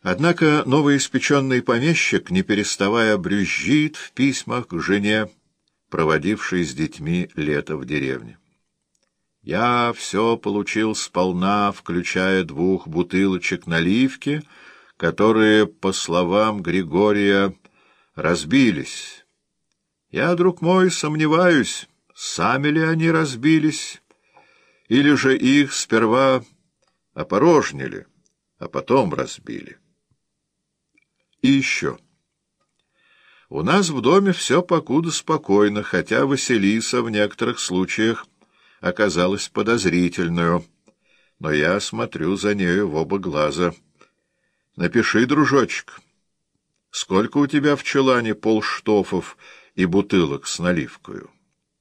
Однако новоиспеченный помещик, не переставая, брюзжит в письмах к жене, проводившей с детьми лето в деревне. «Я все получил сполна, включая 2 бутылочек наливки, которые, по словам Григория, разбились. Я, друг мой, сомневаюсь, сами ли они разбились, или же их сперва опорожнили, а потом разбили. И еще. У нас в доме все покуда спокойно, хотя Василиса в некоторых случаях оказалась подозрительную, но я смотрю за нею в оба глаза. Напиши, дружочек, сколько у тебя в чулане полштофов и бутылок с наливкою?»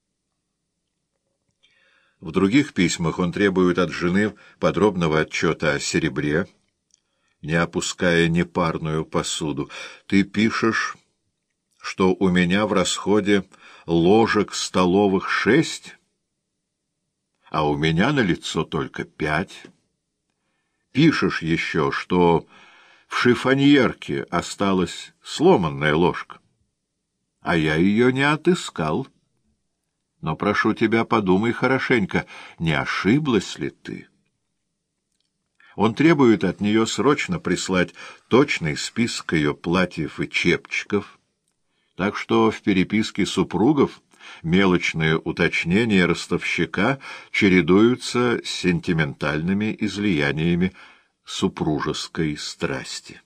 В других письмах он требует от жены подробного отчета о серебре, не опуская непарную посуду. «Ты пишешь, что у меня в расходе ложек столовых 6, а у меня на лицо только 5. Пишешь еще, что в шифоньерке осталась сломанная ложка, а я ее не отыскал. Но прошу тебя, подумай хорошенько, не ошиблась ли ты?» Он требует от нее срочно прислать точный список ее платьев и чепчиков, так что в переписке супругов мелочные уточнения ростовщика чередуются с сентиментальными излияниями супружеской страсти.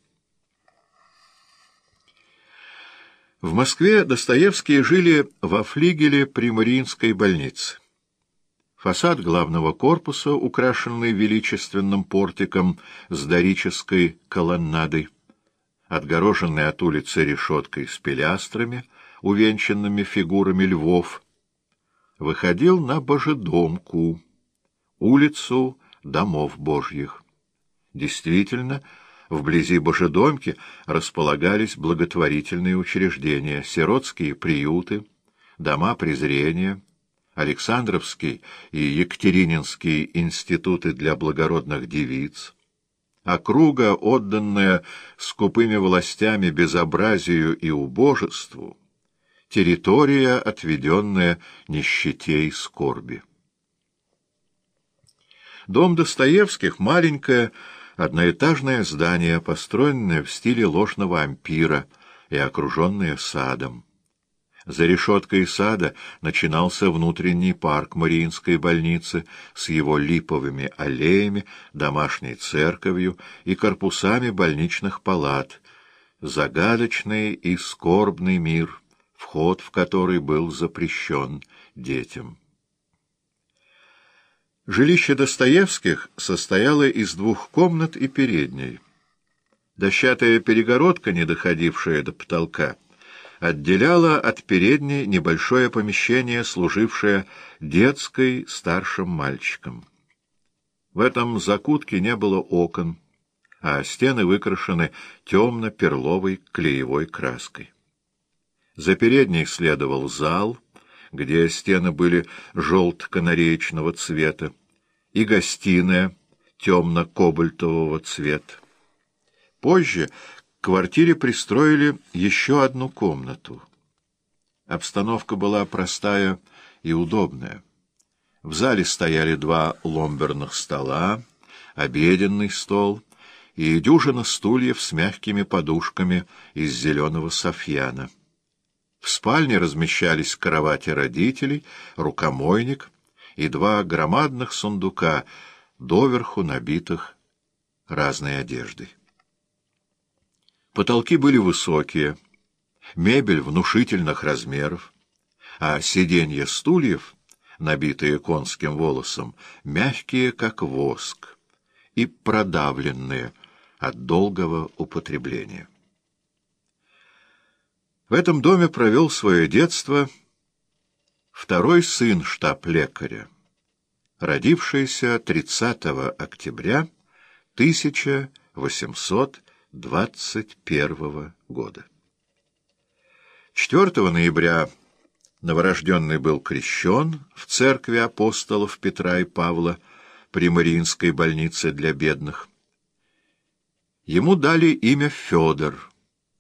В Москве Достоевские жили во флигеле при Мариинской больнице. Фасад главного корпуса, украшенный величественным портиком с дорической колоннадой, отгороженный от улицы решеткой с пилястрами, увенчанными фигурами львов, выходил на Божедомку, улицу Домов Божьих. Действительно, вблизи Божедомки располагались благотворительные учреждения, сиротские приюты, дома презрения, Александровский и Екатерининский институты для благородных девиц, округа, отданная скупыми властями безобразию и убожеству, территория, отведенная нищете и скорби. Дом Достоевских — маленькое одноэтажное здание, построенное в стиле ложного ампира и окруженное садом. За решеткой сада начинался внутренний парк Мариинской больницы с его липовыми аллеями, домашней церковью и корпусами больничных палат, загадочный и скорбный мир, вход в который был запрещен детям. Жилище Достоевских состояло из 2 комнат и передней. Дощатая перегородка, не доходившая до потолка, отделяла от передней небольшое помещение, служившее детской старшим мальчикам. В этом закутке не было окон, а стены выкрашены темно-перловой клеевой краской. За передней следовал зал, где стены были желто-канареечного цвета, и гостиная темно-кобальтового цвета. Позже к квартире пристроили еще одну комнату. Обстановка была простая и удобная. В зале стояли 2 ломберных стола, обеденный стол и дюжина стульев с мягкими подушками из зеленого софьяна. В спальне размещались кровати родителей, рукомойник и 2 громадных сундука, доверху набитых разной одеждой. Потолки были высокие, мебель внушительных размеров, а сиденья стульев, набитые конским волосом, мягкие, как воск, и продавленные от долгого употребления. В этом доме провел свое детство 2-й сын штаб-лекаря, родившийся 30 октября 1821 года. 4 ноября новорожденный был крещен в церкви апостолов Петра и Павла при Мариинской больнице для бедных. Ему дали имя Федор.